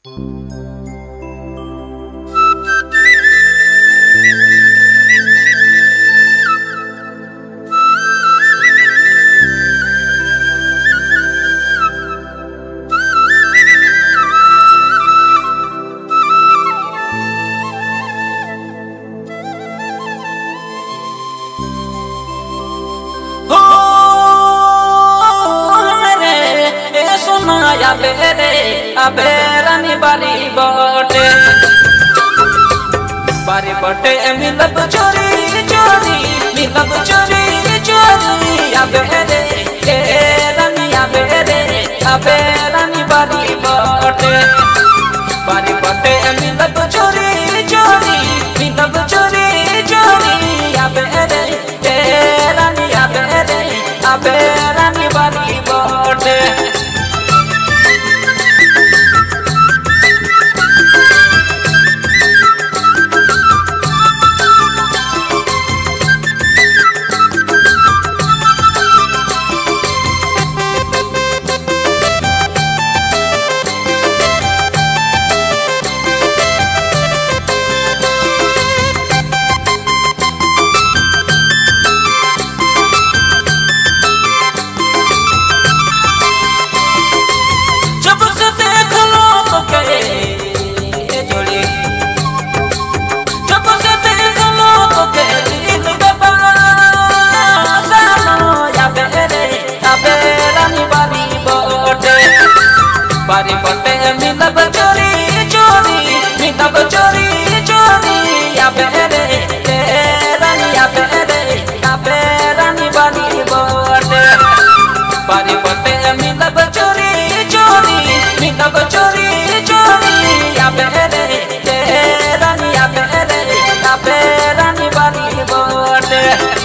अबेरानी बारी बटे मिलब चोरी चोरी मिलब चोरी चोरी अबेरे रानी अबेरानी बारी बटे मिलब चोरी चोरी मिलब चोरी चोरी अबेरे रानी अबेरानी बारी बटे बारी बटे मिलब चोरी चोरी मिलब चोरी चोरी अबेरे रानी अबेरानी बारी बटे मिलब चोरी चोरी मिलब चोरी चोरी अबेरे रानी अबेरानी बारी बटे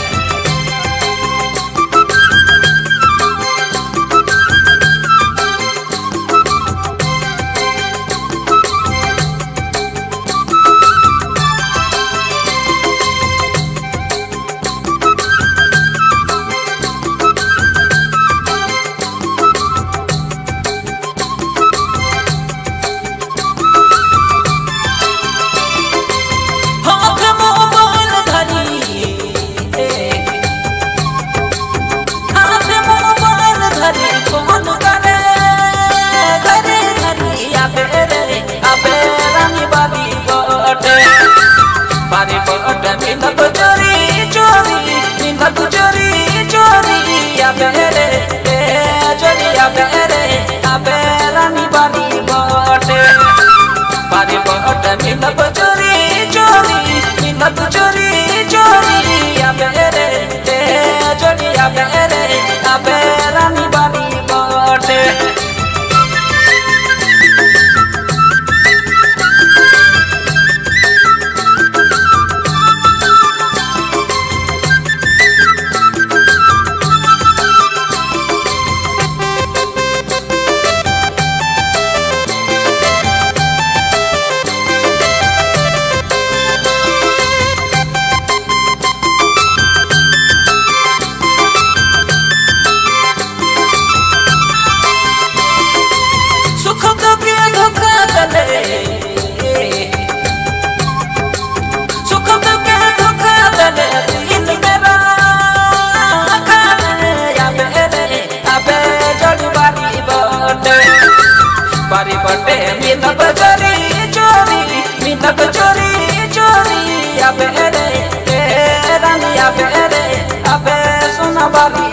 बारी बटे मिलब चोरी चोरी मिलब चोरी चोरी अबेरे चोरी अबेरानी बारी बटे मिलब चोरी चोरी मिलब चोरी चोरी अबेरे चोरी अबेरानी बारी बटे बारी बटे मिलब चोरी चोरी मिलब चोरी चोरी अबेरे रानी अबे सोना बारी